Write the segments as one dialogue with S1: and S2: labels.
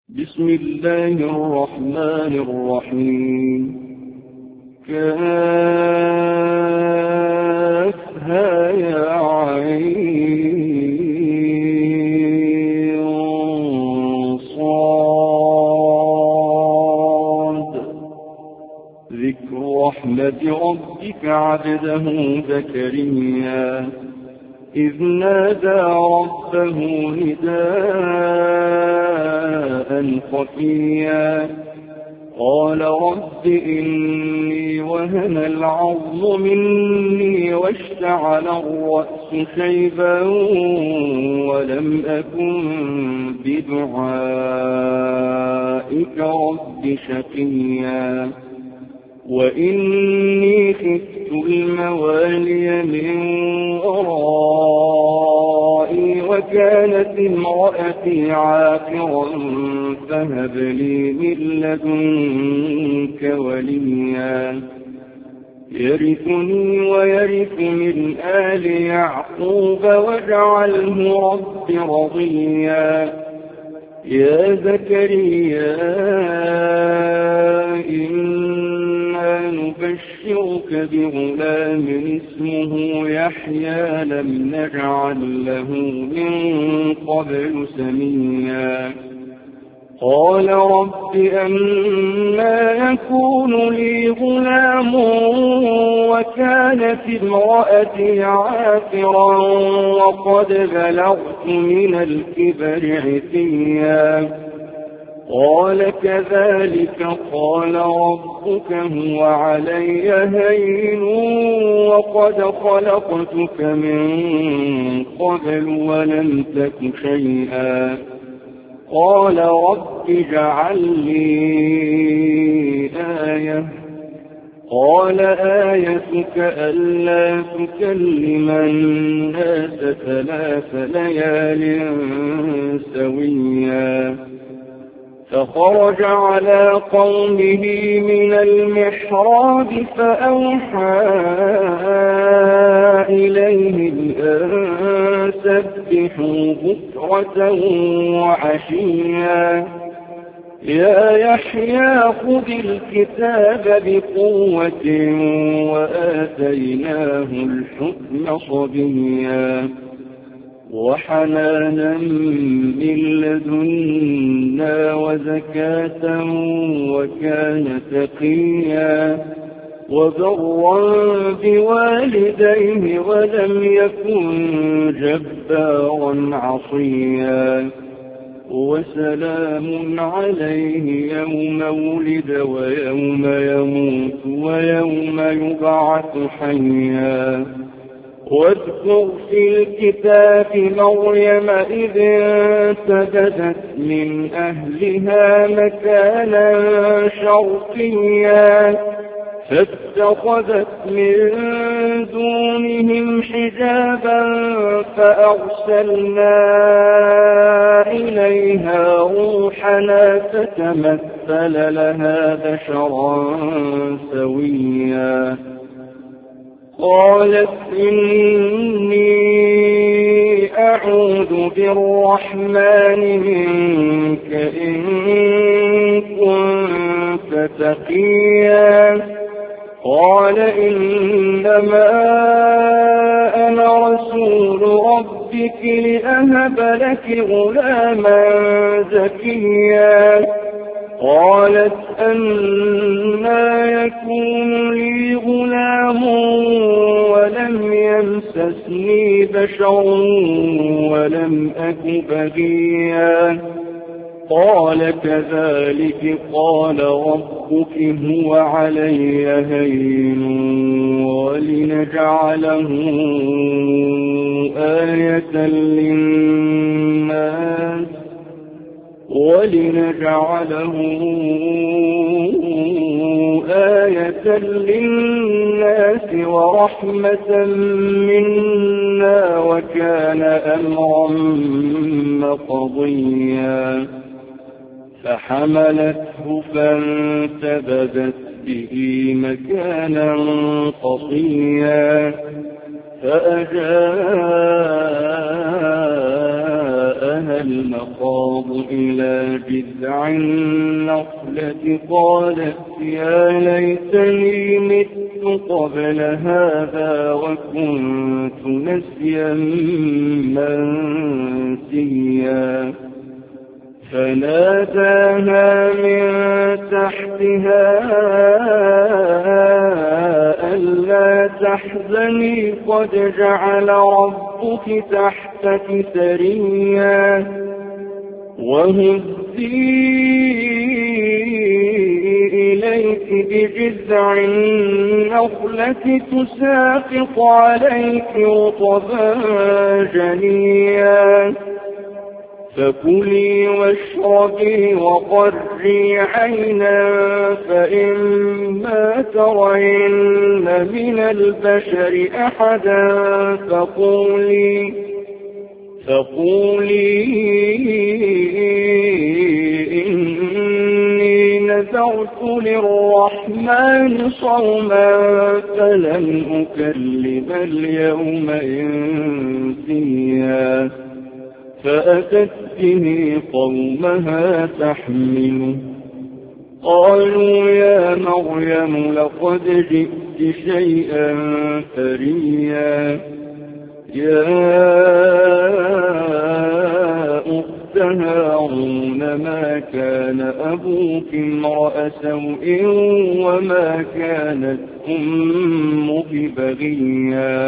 S1: بسم الله الرحمن الرحيم. كافها يا عين صاد. ذكر رحمة ربك عبده زكريا إذ نادى ربه نداء خفيا قال رب إني وهن العظم مني واشتعل الرأس شيبا ولم أكن بدعائك رب شقيا وإني خفت الموالي من ورائي وكانت امرأتي عاقرا فهب لي من لدنك وليا يرثني ويرث من آل يعقوب واجعله رب رضيا يا زكريا إنا نبشرك بغلام اسمه يحيى لم نجعل له من قبل سميا قال رب أنا يكون لي غلام وكانت امرأتي عاقرا وقد بلغت من الكبر عتيا قال كذلك قال ربك هو علي هين وقد خلقتك من قبل ولم تك شيئا قال رب اجعل لي آية قال آيتك ألا تكلم الناس 3 ليال سويا فخرج على قومه من المحراب فأوحى إليهم أن سبحوا بكرة وعشيا يا يحيى خذ الكتاب بقوة وآتيناه الحكم صبيا وحنانا من لدنا وزكاة وكان تقيا وبرا بوالديه ولم يكن جبارا عصيا وسلام عليه يوم ولد ويوم يموت ويوم يبعث حيا واذكر في الكتاب مريم إذ انتبذت من أهلها مكانا شرقيا فاتخذت من دونهم حجابا فأرسلنا إليها روحنا فتمثل لها بشرا سويا قالت إني أعوذ بالرحمن منك إن كنت تقيا قال إنما أنا رسول ربك لأهب لك غلاما زكيا قالت أنى يكون لي غلام ولم يمسسني بشر ولم أك بغيا قال كذلك قال ربك هو علي هين ولنجعله آية للناس ورحمة منا وكان أمرا مقضيا فحملته فانتبذت به مكانا قصيا فأجاء ناداها المخاض إلى جذع النخلة قالت يا ليتني مت قبل هذا وكنت نسيا منسيا فناداها من تحتها ألا تحزني قد جعل ربك تحتك سريا وهزي إليك بجذع النخلة تساقط عليك رطبا جنيا فكلي واشربي وقري عينا فإما ترين من البشر أحدا فقولي إني نذرت للرحمن صوما فلن أكلم اليوم إنسيا فأتت به قومها تحمله قالوا يا مريم لقد جئت شيئا فريا يا أخت هارون ما كان أبوك امرأ سوء وما كانت أمك بغيا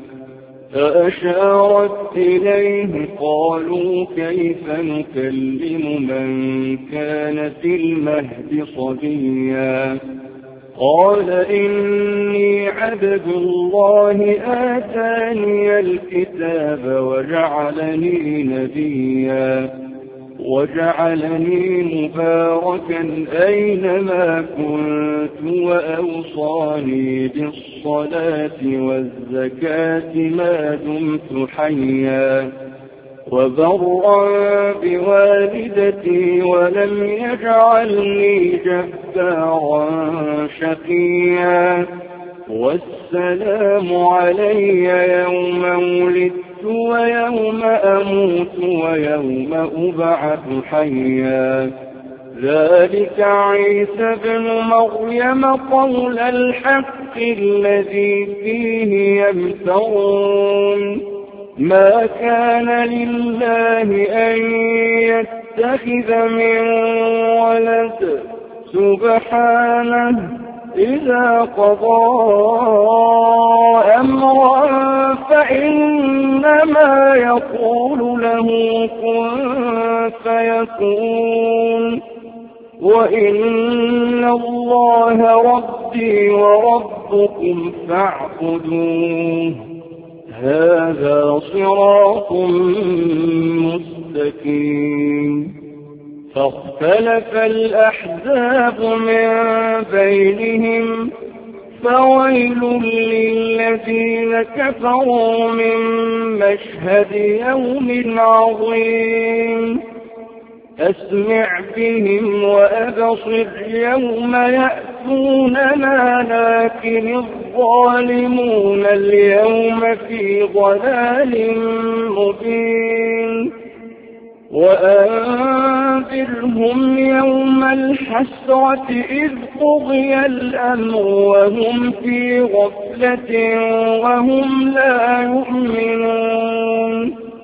S1: فأشارت إليه قالوا كيف نكلم من كان في المهد صبيا قال إني عبد الله آتاني الكتاب وجعلني نبيا وجعلني مباركا أينما كنت وأوصاني بالصلاة والزكاة ما دمت حيا وبرا بوالدتي ولم يجعلني جبارا شقيا والسلام علي يوم ولدت ويوم أموت ويوم أبعث حيا ذلك عيسى بن مريم قول الحق الذي فيه يمترون ما كان لله أن يتخذ من ولد سبحانه إذا قضى أمرا فإنما يقول له كن فيكون وإن الله ربي وربكم فاعبدوه هذا صراط مستقيم فاختلف الأحزاب من بينهم فويل للذين كفروا من مشهد يوم عظيم أسمع بهم وأبصر يوم يأتوننا لكن الظالمون اليوم في ضلال مبين وأنذرهم يوم الحسرة إذ قضي الأمر وهم في غفلة وهم لا يؤمنون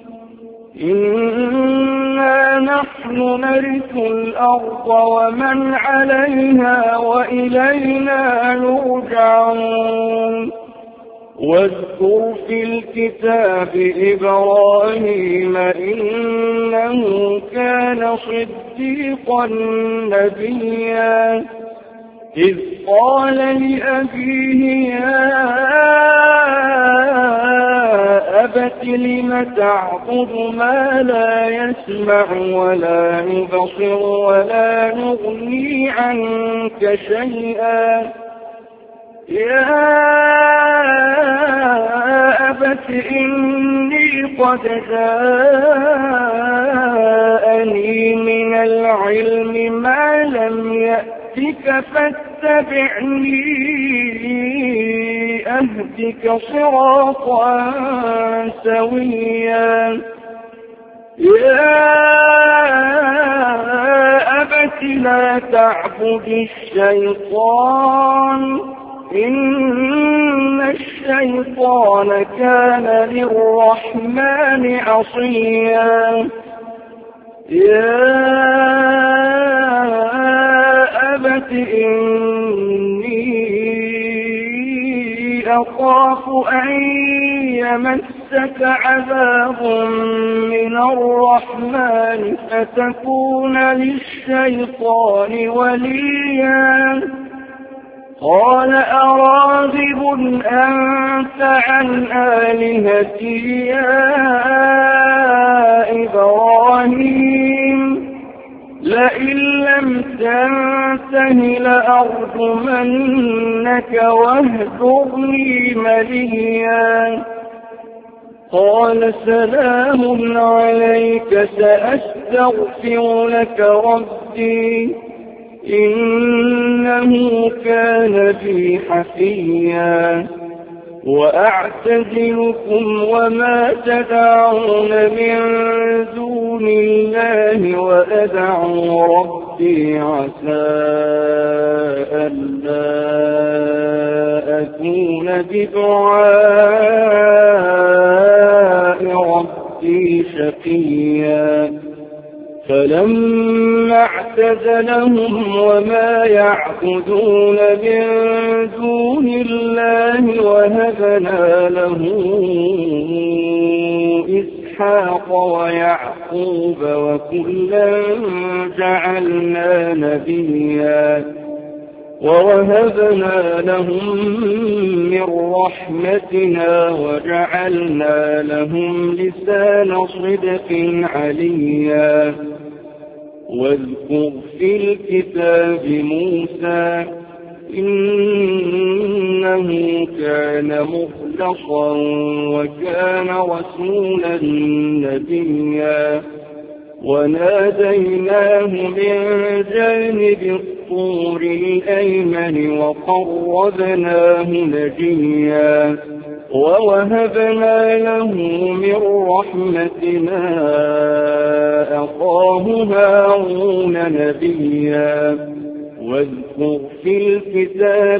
S1: إنا نحن نرث الأرض ومن عليها وإلينا يرجعون واذكر في الكتاب إبراهيم إنه كان صديقا نبيا إذ قال لأبيه يا أبت لم تعبد ما لا يسمع ولا يبصر ولا يغني عنك شيئا يا أبت إني قد جاءني من العلم ما لم يأتك فاتبعني أهدك صراطا سويا يا أبت لا تعبد الشيطان إن الشيطان كان للرحمن عصيا يا أبت إني أخاف أن يمسك عذاب من الرحمن فتكون للشيطان وليا قال أراغب أنت عن آلهتي يا إبراهيم لئن لم تنته لأرجمنك واهجرني مليا قال سلام عليك سأستغفر لك ربي إنه كان بي حفيا وأعتزلكم وما تدعون من دون الله وأدعو ربي عسى ألا أكون بدعاء ربي شقيا فلما اعتزلهم وما يعبدون من دون الله وهبنا له إسحاق ويعقوب وكلا جعلنا نبيا ووهبنا لهم من رحمتنا وجعلنا لهم لسان صدق عليا واذكر في الكتاب موسى إنه كان مخلصا وكان رسولا نبيا وناديناه من جانب الطور الأيمن وقربناه نجيا ووهبنا له من رحمتنا أخاه هارون نبيا واذكر في الكتاب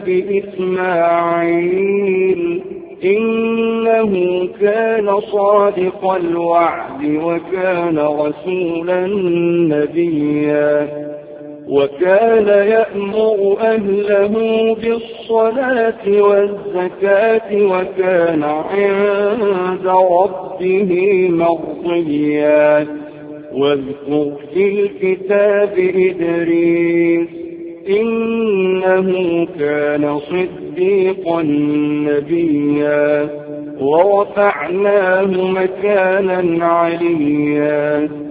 S1: إسماعيل إنه كان صادق الوعد وكان رسولا نبيا وكان يأمر أهله بالصلاة والزكاة وكان عند ربه مرضيا واذكر في الكتاب إدريس إنه كان صديقا نبيا ورفعناه مكانا عليا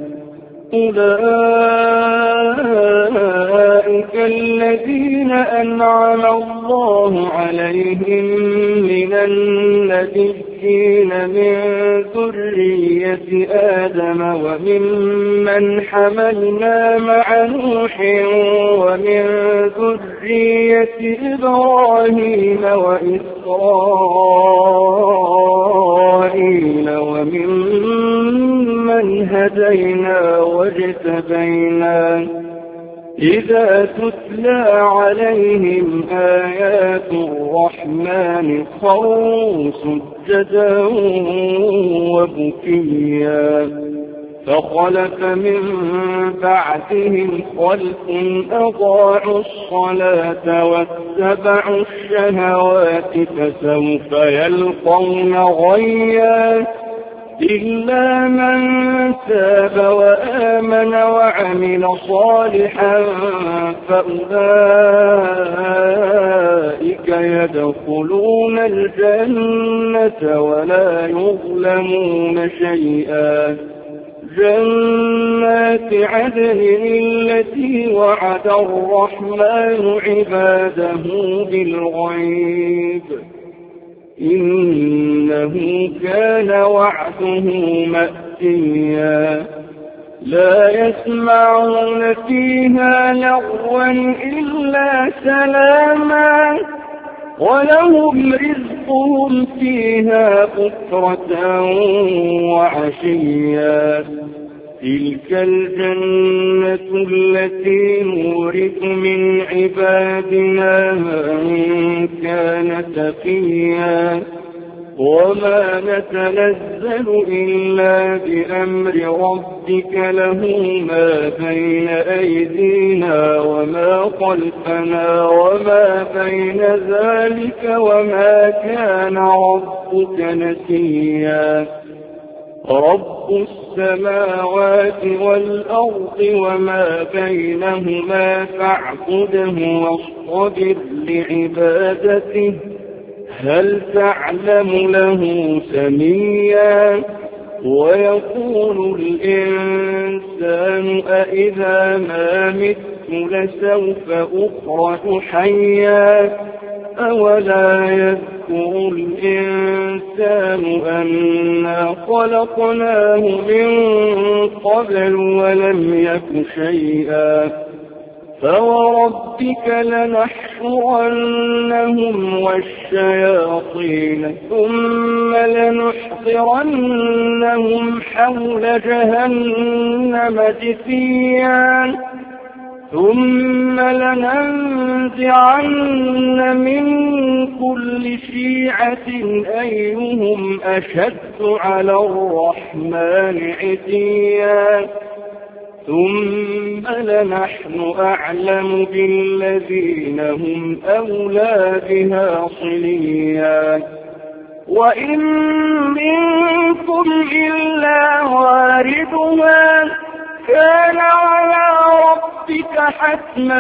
S1: أولئك الذين أنعم الله عليهم من النبيين من ذرية آدم وممن حملنا مع نوح ومن ذرية إبراهيم وإسرائيل وممن هدينا واجتبينا إذا تتلى عليهم آيات الرحمن خروا سجدا وبكيا فخلف من بعدهم خلف أضاعوا الصلاة واتبعوا الشهوات فسوف يلقون غيا إلا من تاب وآمن وعمل صالحا فأولئك يدخلون الجنة ولا يظلمون شيئا جنات عدن التي وعد الرحمن عباده بالغيب إنه كان وعده مأتيا لا يسمعون فيها لغوا إلا سلاما ولهم رزقهم فيها بكرة وعشيا تلك الجنة التي نورث من عبادنا من كان تقيا وما نتنزل إلا بأمر ربك له ما بين أيدينا وما خلفنا وما بين ذلك وما كان ربك نسيا رب السماوات والأرض وما بينهما فاعبده واصطبر لعبادته هل تعلم له سميا ويقول الإنسان أإذا ما مت لسوف أخرج حيا أولا يذكر الإنسان أنا خلقناه من قبل ولم يك شيئا فوربك لنحشرنهم والشياطين ثم لنحضرنهم حول جهنم جثيا ثم لننزعن من كل شيعة أيهم أشد على الرحمن عتيا ثم لنحن أعلم بالذين هم أولى بها صليا وإن منكم إلا واردها كان على ربك حتما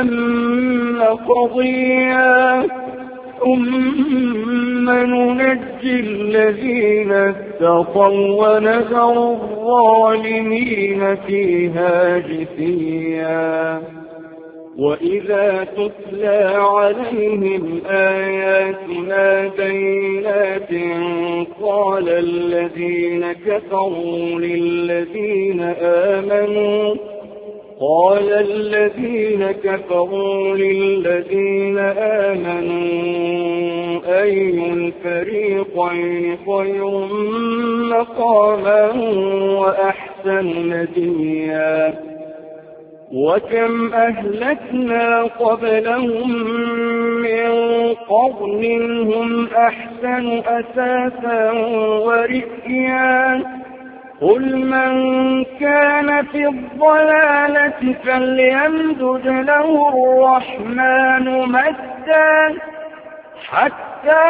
S1: مقضيا ثم ننجي الذين اتقوا ونذر الظالمين فيها جثيا وإذا تتلى عليهم آياتنا بينات قال الذين كفروا للذين آمنوا أي الفريقين خير مقاما وأحسن نديا وكم أهلكنا قبلهم من قرن هم أحسن أثاثا ورئيا قل من كان في الضلالة فليمدد له الرحمن مدا حتى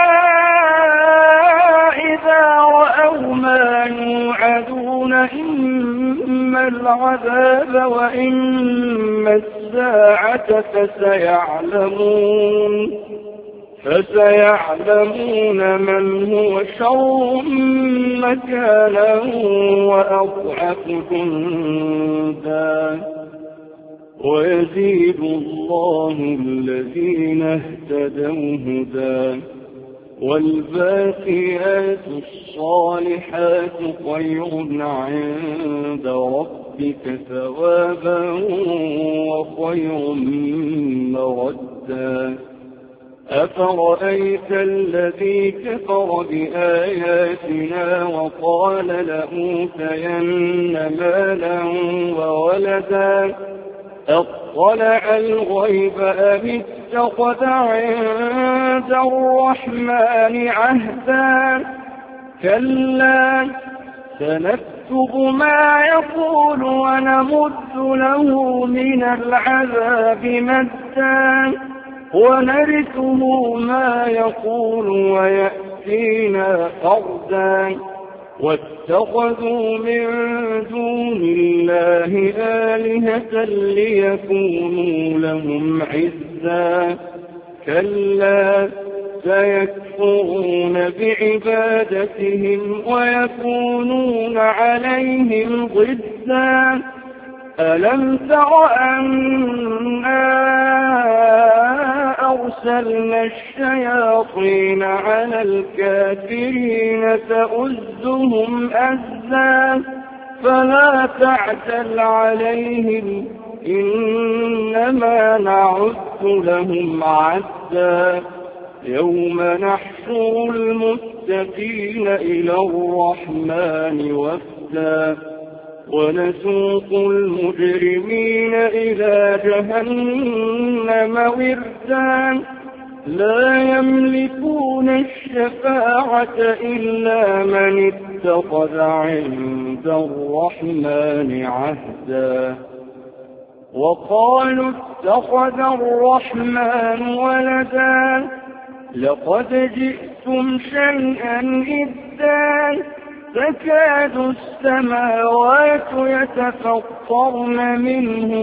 S1: إذا رأوا ما يوعدون إما العذاب وإما الساعة فسيعلمون من هو شر مكانا وأضعف جندا ويزيد الله الذين اهتدوا هدى والباقيات الصالحات خير عند ربك ثوابا وخير مردا أفرأيت الذي كفر بآياتنا وقال لأوتين مالا وولدا أطلع الغيب أم اتخذ عند الرحمن عهدا كلا سنكتب ما يقول ونمد له من العذاب مدا ونرثه ما يقول ويأتينا فردا واتخذوا من دون الله آلهة ليكونوا لهم عزا كلا سيكفرون بعبادتهم ويكونون عليهم ضدا ألم تر أنا أرسلنا الشياطين على الكافرين تؤزهم أزا فلا تعجل عليهم إنما نعد لهم عدا يوم نحشر المتقين إلى الرحمن وفدا ونسوق المجرمين إلى جهنم وردا لا يملكون الشفاعة إلا من اتخذ عند الرحمن عهدا وقالوا اتخذ الرحمن ولدا لقد جئتم شيئا إدا تكاد السماوات يتفطرن منه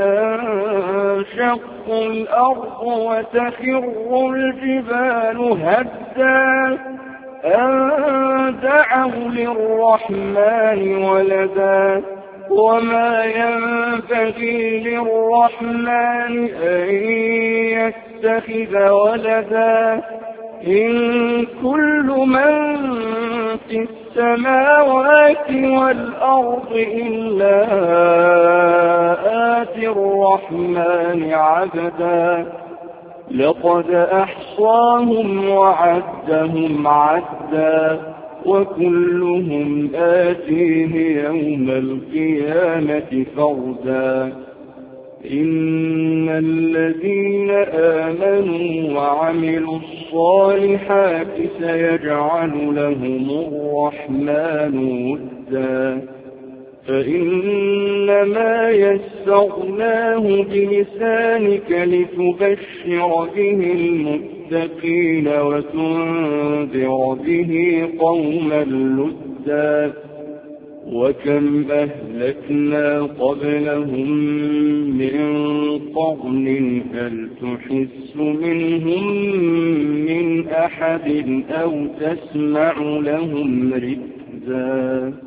S1: وتنشق الأرض وتخر الجبال هدا أن دعوا للرحمن ولدا وما ينبغي للرحمن أن يتخذ ولدا إن كل من في السماوات والأرض إلا آتي الرحمن عبدا لقد أحصاهم وعدهم عدا وكلهم آتيه يوم القيامة فردا إن الذين آمنوا وعملوا الصالحات سيجعل لهم الرحمن ودا فإنما يسرناه بلسانك لتبشر به المتقين وتنذر به قوما لدا وكم أهلكنا قبلهم من قرن هل تحس منهم من أحد أو تسمع لهم ركزا